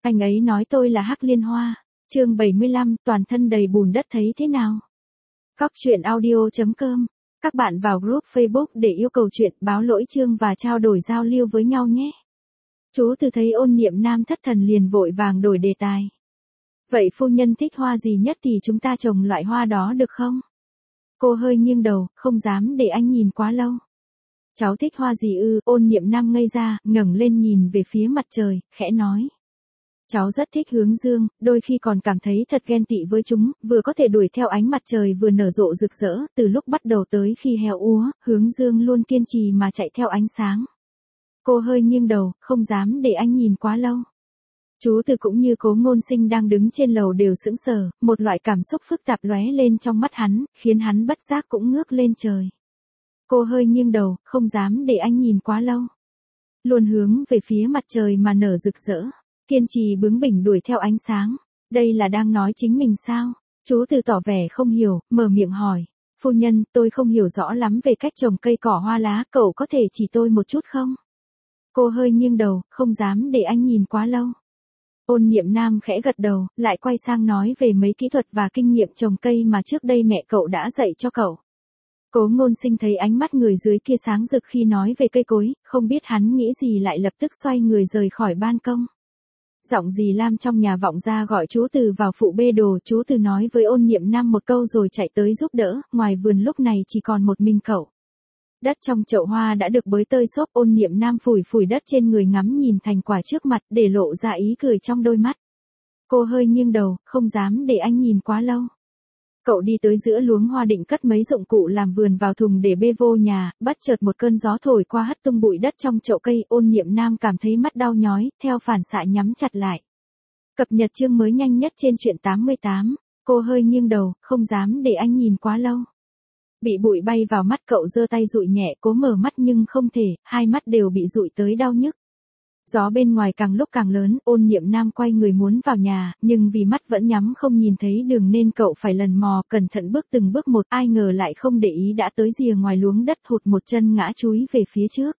Anh ấy nói tôi là Hắc Liên Hoa. Chương 75, toàn thân đầy bùn đất thấy thế nào? Cóc truyện audio.com. Các bạn vào group Facebook để yêu cầu chuyện, báo lỗi chương và trao đổi giao lưu với nhau nhé. Chú Từ thấy Ôn Niệm Nam thất thần liền vội vàng đổi đề tài. Vậy phu nhân thích hoa gì nhất thì chúng ta trồng loại hoa đó được không? Cô hơi nghiêng đầu, không dám để anh nhìn quá lâu. Cháu thích hoa gì ư? Ôn Niệm Nam ngây ra, ngẩng lên nhìn về phía mặt trời, khẽ nói. Cháu rất thích hướng dương, đôi khi còn cảm thấy thật ghen tị với chúng, vừa có thể đuổi theo ánh mặt trời vừa nở rộ rực rỡ, từ lúc bắt đầu tới khi héo úa, hướng dương luôn kiên trì mà chạy theo ánh sáng. Cô hơi nghiêng đầu, không dám để anh nhìn quá lâu. Chú Từ cũng như Cố Ngôn Sinh đang đứng trên lầu đều sững sờ, một loại cảm xúc phức tạp lóe lên trong mắt hắn, khiến hắn bất giác cũng ngước lên trời. Cô hơi nghiêng đầu, không dám để anh nhìn quá lâu. Luôn hướng về phía mặt trời mà nở rực rỡ, kiên trì bướng bỉnh đuổi theo ánh sáng. Đây là đang nói chính mình sao? Chú Từ tỏ vẻ không hiểu, mở miệng hỏi. Phu nhân, tôi không hiểu rõ lắm về cách trồng cây cỏ hoa lá, cậu có thể chỉ tôi một chút không? Cô hơi nghiêng đầu, không dám để anh nhìn quá lâu. Ôn Niệm Nam khẽ gật đầu, lại quay sang nói về mấy kỹ thuật và kinh nghiệm trồng cây mà trước đây mẹ cậu đã dạy cho cậu. Cố Ngôn Sinh thấy ánh mắt người dưới kia sáng rực khi nói về cây cối, không biết hắn nghĩ gì lại lập tức xoay người rời khỏi ban công. Giọng dì Lam trong nhà vọng ra gọi chú Từ vào phụ bê đồ. Chú Từ nói với Ôn Niệm Nam một câu rồi chạy tới giúp đỡ, ngoài vườn lúc này chỉ còn một mình cậu. Đất trong chậu hoa đã được bới tơi xốp. Ôn Niệm Nam phủi phủi đất trên người ngắm nhìn thành quả trước mặt để lộ ra ý cười trong đôi mắt. Cô hơi nghiêng đầu, không dám để anh nhìn quá lâu. Cậu đi tới giữa luống hoa định cất mấy dụng cụ làm vườn vào thùng để bê vô nhà, bất chợt một cơn gió thổi qua hất tung bụi đất trong chậu cây. Ôn Niệm Nam cảm thấy mắt đau nhói, theo phản xạ nhắm chặt lại. Cập nhật chương mới nhanh nhất trên truyện 88. Cô hơi nghiêng đầu, không dám để anh nhìn quá lâu. Bị bụi bay vào mắt cậu giơ tay dụi nhẹ, cố mở mắt nhưng không thể, hai mắt đều bị dụi tới đau nhức. Gió bên ngoài càng lúc càng lớn. Ôn Niệm Nam quay người muốn vào nhà, nhưng vì mắt vẫn nhắm không nhìn thấy đường nên cậu phải lần mò cẩn thận bước từng bước một. Ai ngờ lại không để ý đã tới rìa ngoài luống đất, hụt một chân ngã chúi về phía trước.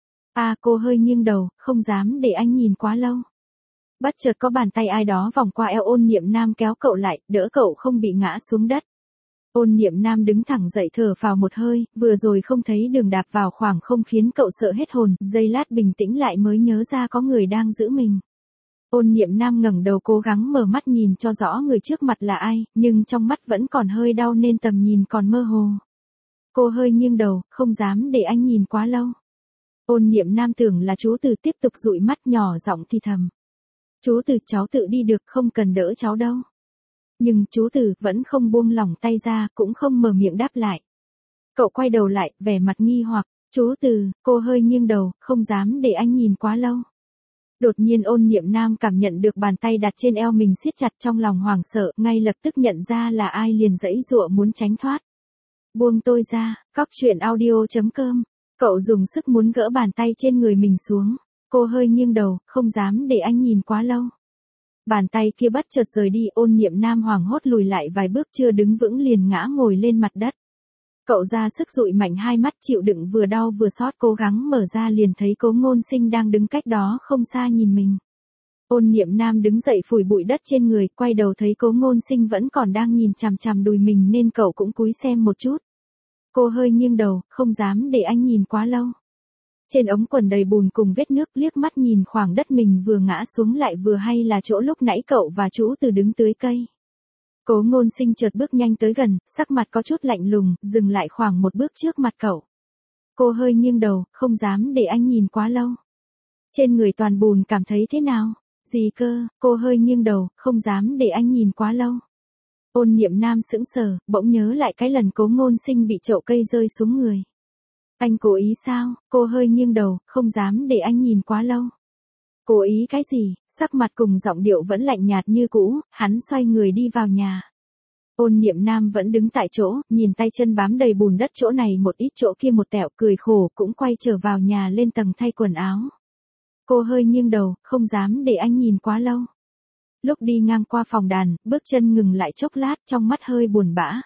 Cô hơi nghiêng đầu, không dám để anh nhìn quá lâu. Bất chợt có bàn tay ai đó vòng qua eo Ôn Niệm Nam kéo cậu lại, đỡ cậu không bị ngã xuống đất. Ôn Niệm Nam đứng thẳng dậy thở phào một hơi, vừa rồi không thấy đường đạp vào khoảng không khiến cậu sợ hết hồn, giây lát bình tĩnh lại mới nhớ ra có người đang giữ mình. Ôn Niệm Nam ngẩng đầu cố gắng mở mắt nhìn cho rõ người trước mặt là ai, nhưng trong mắt vẫn còn hơi đau nên tầm nhìn còn mơ hồ. Cô hơi nghiêng đầu, không dám để anh nhìn quá lâu. Ôn Niệm Nam tưởng là chú Từ, tiếp tục dụi mắt nhỏ giọng thì thầm. Chú Từ, cháu tự đi được, không cần đỡ cháu đâu. Nhưng chú Từ vẫn không buông lỏng tay ra, cũng không mở miệng đáp lại. Cậu quay đầu lại, vẻ mặt nghi hoặc. Chú Từ, cô hơi nghiêng đầu, không dám để anh nhìn quá lâu. Đột nhiên Ôn Niệm Nam cảm nhận được bàn tay đặt trên eo mình siết chặt, trong lòng hoảng sợ, ngay lập tức nhận ra là ai liền giãy giụa muốn tránh thoát. Buông tôi ra. Cóc truyện audio.com. Cậu dùng sức muốn gỡ bàn tay trên người mình xuống. Cô hơi nghiêng đầu, không dám để anh nhìn quá lâu. Bàn tay kia bất chợt rời đi. Ôn Niệm Nam hoảng hốt lùi lại vài bước, chưa đứng vững liền ngã ngồi lên mặt đất. Cậu ra sức dụi mạnh hai mắt, chịu đựng vừa đau vừa xót, cố gắng mở ra liền thấy Cố Ngôn Sinh đang đứng cách đó không xa nhìn mình. Ôn Niệm Nam đứng dậy phủi bụi đất trên người, quay đầu thấy Cố Ngôn Sinh vẫn còn đang nhìn chằm chằm đùi mình nên cậu cũng cúi xem một chút. Cô hơi nghiêng đầu, không dám để anh nhìn quá lâu. Trên ống quần đầy bùn cùng vết nước, liếc mắt nhìn khoảng đất mình vừa ngã xuống lại vừa hay là chỗ lúc nãy cậu và chú Từ đứng tưới cây. Cố Ngôn Sinh chợt bước nhanh tới gần, sắc mặt có chút lạnh lùng, dừng lại khoảng một bước trước mặt cậu. Cô hơi nghiêng đầu, không dám để anh nhìn quá lâu. Trên người toàn bùn, cảm thấy thế nào? Gì cơ? Cô hơi nghiêng đầu, không dám để anh nhìn quá lâu. Ôn Niệm Nam sững sờ, bỗng nhớ lại cái lần Cố Ngôn Sinh bị chậu cây rơi xuống người. Anh cố ý sao? Cô hơi nghiêng đầu, không dám để anh nhìn quá lâu. Cố ý cái gì? Sắc mặt cùng giọng điệu vẫn lạnh nhạt như cũ, hắn xoay người đi vào nhà. Ôn Niệm Nam vẫn đứng tại chỗ, nhìn tay chân bám đầy bùn đất, chỗ này một ít chỗ kia một tẹo, cười khổ, cũng quay trở vào nhà lên tầng thay quần áo. Cô hơi nghiêng đầu, không dám để anh nhìn quá lâu. Lúc đi ngang qua phòng đàn, bước chân ngừng lại chốc lát, trong mắt hơi buồn bã.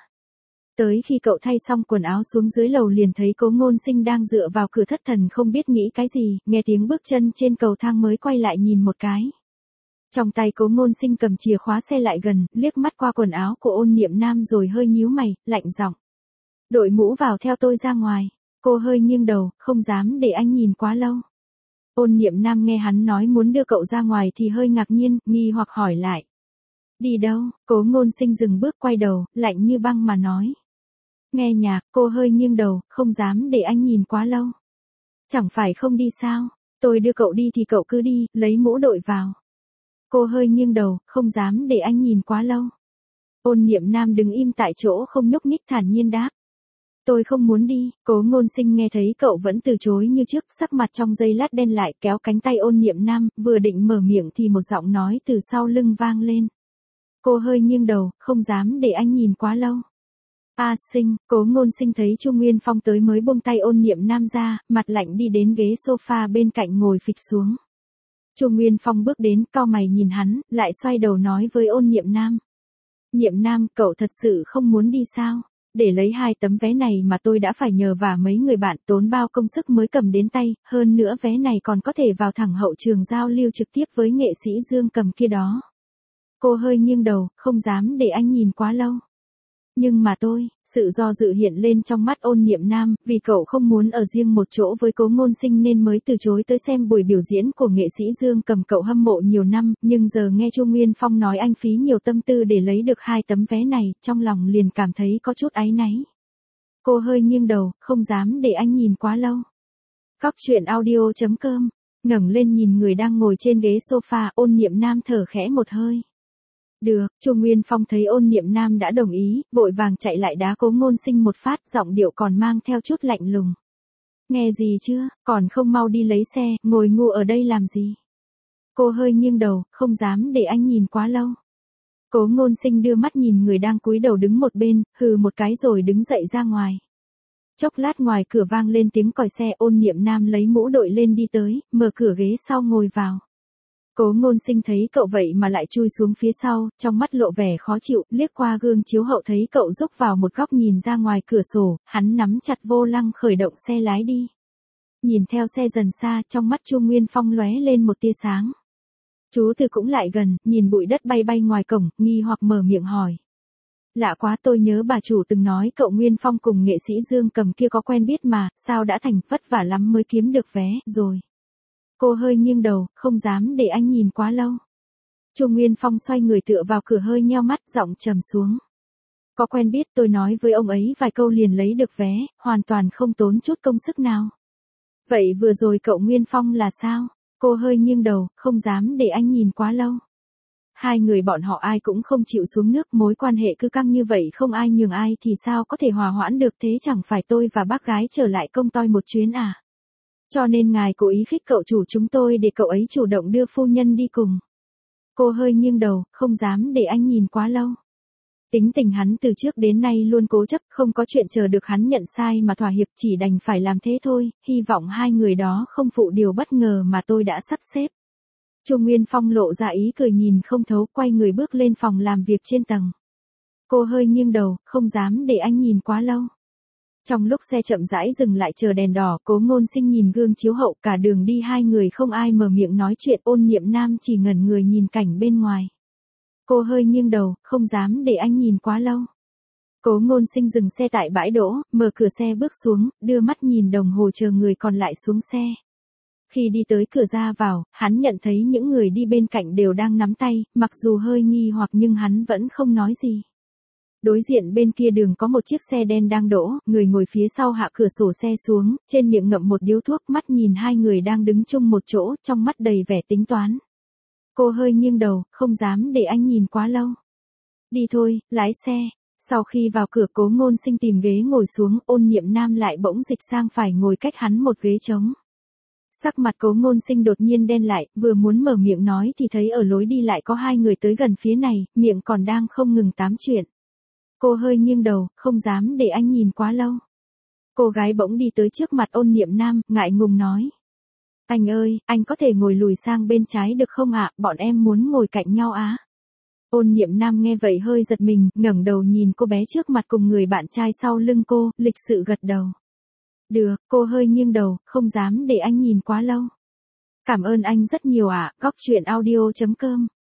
Tới khi cậu thay xong quần áo xuống dưới lầu liền thấy Cố Ngôn Sinh đang dựa vào cửa thất thần không biết nghĩ cái gì, nghe tiếng bước chân trên cầu thang mới quay lại nhìn một cái. Trong tay Cố Ngôn Sinh cầm chìa khóa xe lại gần, liếc mắt qua quần áo của Ôn Niệm Nam rồi hơi nhíu mày, lạnh giọng. Đội mũ vào theo tôi ra ngoài. Cô hơi nghiêng đầu, không dám để anh nhìn quá lâu. Ôn Niệm Nam nghe hắn nói muốn đưa cậu ra ngoài thì hơi ngạc nhiên, nghi hoặc hỏi lại. Đi đâu? Cố Ngôn Sinh dừng bước quay đầu, lạnh như băng mà nói. Nghe nhạc, cô hơi nghiêng đầu, không dám để anh nhìn quá lâu. Chẳng phải không đi sao? Tôi đưa cậu đi thì cậu cứ đi, lấy mũ đội vào. Cô hơi nghiêng đầu, không dám để anh nhìn quá lâu. Ôn Niệm Nam đứng im tại chỗ không nhúc nhích thản nhiên đáp. Tôi không muốn đi. Cố Ngôn Sinh nghe thấy cậu vẫn từ chối như trước, sắc mặt trong giây lát đen lại, kéo cánh tay Ôn Niệm Nam, vừa định mở miệng thì một giọng nói từ sau lưng vang lên. Cô hơi nghiêng đầu, không dám để anh nhìn quá lâu. A Sinh, Cố Ngôn Sinh thấy Chu Nguyên Phong tới mới buông tay Ôn Niệm Nam ra, mặt lạnh đi đến ghế sofa bên cạnh ngồi phịch xuống. Chu Nguyên Phong bước đến, cau mày nhìn hắn, lại xoay đầu nói với Ôn Niệm Nam. Niệm Nam, cậu thật sự không muốn đi sao? Để lấy 2 tấm vé này mà tôi đã phải nhờ vả mấy người bạn tốn bao công sức mới cầm đến tay, hơn nữa vé này còn có thể vào thẳng hậu trường giao lưu trực tiếp với nghệ sĩ Dương Cầm kia đó. Cô hơi nghiêng đầu, không dám để anh nhìn quá lâu. Nhưng mà sự do dự hiện lên trong mắt Ôn Niệm Nam, vì cậu không muốn ở riêng một chỗ với Cố Ngôn Sinh nên mới từ chối tới xem buổi biểu diễn của nghệ sĩ Dương Cầm cậu hâm mộ nhiều năm, nhưng giờ nghe Chu Nguyên Phong nói anh phí nhiều tâm tư để lấy được 2 tấm vé này, trong lòng liền cảm thấy có chút áy náy. Cô hơi nghiêng đầu, không dám để anh nhìn quá lâu. Cóc truyện audio.com, ngẩng lên nhìn người đang ngồi trên ghế sofa, Ôn Niệm Nam thở khẽ một hơi. Được, Chu Nguyên Phong thấy Ôn Niệm Nam đã đồng ý, vội vàng chạy lại đá Cố Ngôn Sinh một phát, giọng điệu còn mang theo chút lạnh lùng. Nghe gì chưa, còn không mau đi lấy xe, ngồi ngu ở đây làm gì? Cô hơi nghiêng đầu, không dám để anh nhìn quá lâu. Cố Ngôn Sinh đưa mắt nhìn người đang cúi đầu đứng một bên, hừ một cái rồi đứng dậy ra ngoài. Chốc lát ngoài cửa vang lên tiếng còi xe, Ôn Niệm Nam lấy mũ đội lên đi tới, mở cửa ghế sau ngồi vào. Cố Ngôn Sinh thấy cậu vậy mà lại chui xuống phía sau, trong mắt lộ vẻ khó chịu, liếc qua gương chiếu hậu thấy cậu rúc vào một góc nhìn ra ngoài cửa sổ, hắn nắm chặt vô lăng khởi động xe lái đi. Nhìn theo xe dần xa, trong mắt Chu Nguyên Phong lóe lên một tia sáng. Chú Từ cũng lại gần, nhìn bụi đất bay bay ngoài cổng, nghi hoặc mở miệng hỏi. Lạ quá, tôi nhớ bà chủ từng nói cậu Nguyên Phong cùng nghệ sĩ Dương Cầm kia có quen biết mà, sao đã thành vất vả lắm mới kiếm được vé, rồi. Cô hơi nghiêng đầu, không dám để anh nhìn quá lâu. Chu Nguyên Phong xoay người tựa vào cửa hơi nheo mắt, giọng trầm xuống. Có quen biết, tôi nói với ông ấy vài câu liền lấy được vé, hoàn toàn không tốn chút công sức nào. Vậy vừa rồi cậu Nguyên Phong là sao? Cô hơi nghiêng đầu, không dám để anh nhìn quá lâu. 2 người bọn họ ai cũng không chịu xuống nước, mối quan hệ cứ căng như vậy không ai nhường ai thì sao có thể hòa hoãn được, thế chẳng phải tôi và bác gái trở lại công toi một chuyến à? Cho nên ngài cố ý khích cậu chủ chúng tôi để cậu ấy chủ động đưa phu nhân đi cùng. Cô hơi nghiêng đầu, không dám để anh nhìn quá lâu. Tính tình hắn từ trước đến nay luôn cố chấp, không có chuyện chờ được hắn nhận sai mà thỏa hiệp, chỉ đành phải làm thế thôi, hy vọng 2 người đó không phụ điều bất ngờ mà tôi đã sắp xếp. Chu Nguyên Phong lộ ra ý cười nhìn không thấu, quay người bước lên phòng làm việc trên tầng. Cô hơi nghiêng đầu, không dám để anh nhìn quá lâu. Trong lúc xe chậm rãi dừng lại chờ đèn đỏ, Cố Ngôn Sinh nhìn gương chiếu hậu, cả đường đi 2 người không ai mở miệng nói chuyện, Ôn Niệm Nam chỉ ngẩn người nhìn cảnh bên ngoài. Cô hơi nghiêng đầu, không dám để anh nhìn quá lâu. Cố Ngôn Sinh dừng xe tại bãi đỗ, mở cửa xe bước xuống, đưa mắt nhìn đồng hồ chờ người còn lại xuống xe. Khi đi tới cửa ra vào, hắn nhận thấy những người đi bên cạnh đều đang nắm tay, mặc dù hơi nghi hoặc nhưng hắn vẫn không nói gì. Đối diện bên kia đường có một chiếc xe đen đang đỗ, người ngồi phía sau hạ cửa sổ xe xuống, trên miệng ngậm một điếu thuốc, mắt nhìn 2 người đang đứng chung một chỗ, trong mắt đầy vẻ tính toán. Cô hơi nghiêng đầu, không dám để anh nhìn quá lâu. Đi thôi, lái xe. Sau khi vào cửa, Cố Ngôn Sinh tìm ghế ngồi xuống, Ôn Niệm Nam lại bỗng dịch sang phải ngồi cách hắn một ghế trống. Sắc mặt Cố Ngôn Sinh đột nhiên đen lại, vừa muốn mở miệng nói thì thấy ở lối đi lại có 2 người tới gần phía này, miệng còn đang không ngừng tám chuyện. Cô hơi nghiêng đầu, không dám để anh nhìn quá lâu. Cô gái bỗng đi tới trước mặt Ôn Niệm Nam, ngại ngùng nói. Anh ơi, anh có thể ngồi lùi sang bên trái được không ạ, bọn em muốn ngồi cạnh nhau á. Ôn Niệm Nam nghe vậy hơi giật mình, ngẩng đầu nhìn cô bé trước mặt cùng người bạn trai sau lưng cô, lịch sự gật đầu. Được, cô hơi nghiêng đầu, không dám để anh nhìn quá lâu. Cảm ơn anh rất nhiều ạ, góc truyện audio.com.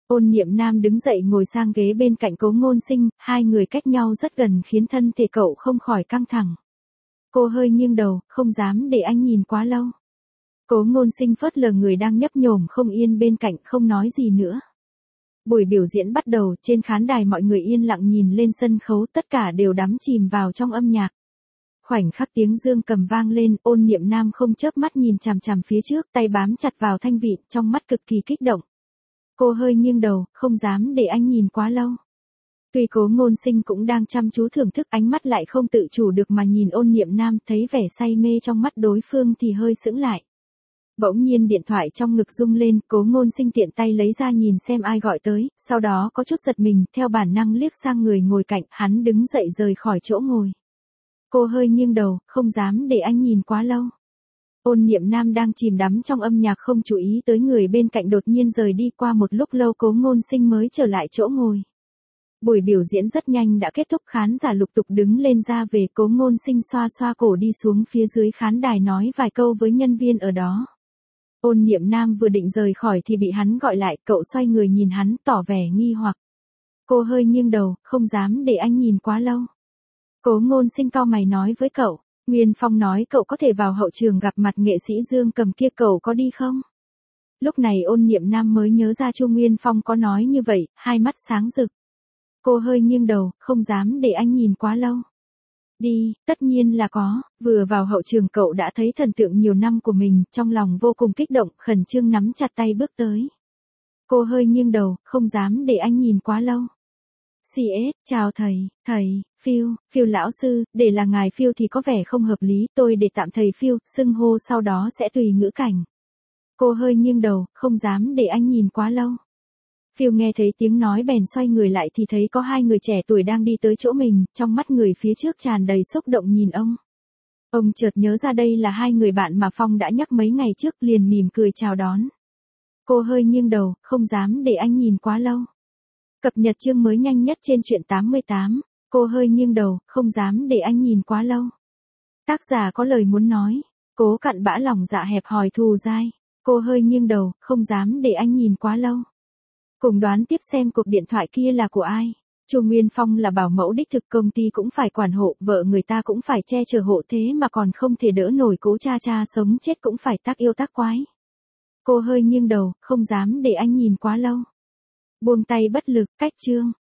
Ôn Niệm Nam đứng dậy ngồi sang ghế bên cạnh Cố Ngôn Sinh, hai người cách nhau rất gần khiến thân thể cậu không khỏi căng thẳng. Cô hơi nghiêng đầu, không dám để anh nhìn quá lâu. Cố Ngôn Sinh phớt lờ người đang nhấp nhổm không yên bên cạnh, không nói gì nữa. Buổi biểu diễn bắt đầu, trên khán đài mọi người yên lặng nhìn lên sân khấu, tất cả đều đắm chìm vào trong âm nhạc. Khoảnh khắc tiếng dương cầm vang lên, Ôn Niệm Nam không chớp mắt nhìn chằm chằm phía trước, tay bám chặt vào thanh vịn, trong mắt cực kỳ kích động. Cô hơi nghiêng đầu, không dám để anh nhìn quá lâu. Tuy Cố Ngôn Sinh cũng đang chăm chú thưởng thức, ánh mắt lại không tự chủ được mà nhìn Ôn Niệm Nam, thấy vẻ say mê trong mắt đối phương thì hơi sững lại. Bỗng nhiên điện thoại trong ngực rung lên, Cố Ngôn Sinh tiện tay lấy ra nhìn xem ai gọi tới, sau đó có chút giật mình, theo bản năng liếc sang người ngồi cạnh, hắn đứng dậy rời khỏi chỗ ngồi. Cô hơi nghiêng đầu, không dám để anh nhìn quá lâu. Ôn Niệm Nam đang chìm đắm trong âm nhạc không chú ý tới người bên cạnh đột nhiên rời đi, qua một lúc lâu Cố Ngôn Sinh mới trở lại chỗ ngồi. Buổi biểu diễn rất nhanh đã kết thúc, khán giả lục tục đứng lên ra về. Cố Ngôn Sinh xoa xoa cổ đi xuống phía dưới khán đài nói vài câu với nhân viên ở đó. Ôn Niệm Nam vừa định rời khỏi thì bị hắn gọi lại, cậu xoay người nhìn hắn, tỏ vẻ nghi hoặc. Cô hơi nghiêng đầu, không dám để anh nhìn quá lâu. Cố Ngôn Sinh cau mày nói với cậu, Nguyên Phong nói cậu có thể vào hậu trường gặp mặt nghệ sĩ Dương Cầm kia, cậu có đi không? Lúc này Ôn Niệm Nam mới nhớ ra Chu Nguyên Phong có nói như vậy, hai mắt sáng rực. Cô hơi nghiêng đầu, không dám để anh nhìn quá lâu. Đi, tất nhiên là có, vừa vào hậu trường cậu đã thấy thần tượng nhiều năm của mình, trong lòng vô cùng kích động, khẩn trương nắm chặt tay bước tới. Cô hơi nghiêng đầu, không dám để anh nhìn quá lâu. CS, chào thầy, Phil lão sư, để là ngài Phil thì có vẻ không hợp lý, tôi để tạm thầy Phil, xưng hô sau đó sẽ tùy ngữ cảnh. Cô hơi nghiêng đầu, không dám để anh nhìn quá lâu. Phil nghe thấy tiếng nói bèn xoay người lại thì thấy có hai người trẻ tuổi đang đi tới chỗ mình, trong mắt người phía trước tràn đầy xúc động nhìn ông. Ông chợt nhớ ra đây là hai người bạn mà Phong đã nhắc mấy ngày trước, liền mỉm cười chào đón. Cô hơi nghiêng đầu, không dám để anh nhìn quá lâu. Cập nhật chương mới nhanh nhất trên truyện 88, cô hơi nghiêng đầu, không dám để anh nhìn quá lâu. Tác giả có lời muốn nói, Cố Cặn Bã lòng dạ hẹp hòi thù dai, cô hơi nghiêng đầu, không dám để anh nhìn quá lâu. Cùng đoán tiếp xem cuộc điện thoại kia là của ai. Chu Nguyên Phong là bảo mẫu đích thực, công ty cũng phải quản hộ, vợ người ta cũng phải che chở hộ, thế mà còn không thể đỡ nổi Cố cha cha sống chết cũng phải tác yêu tác quái. Cô hơi nghiêng đầu, không dám để anh nhìn quá lâu. Buông tay bất lực, cách chương.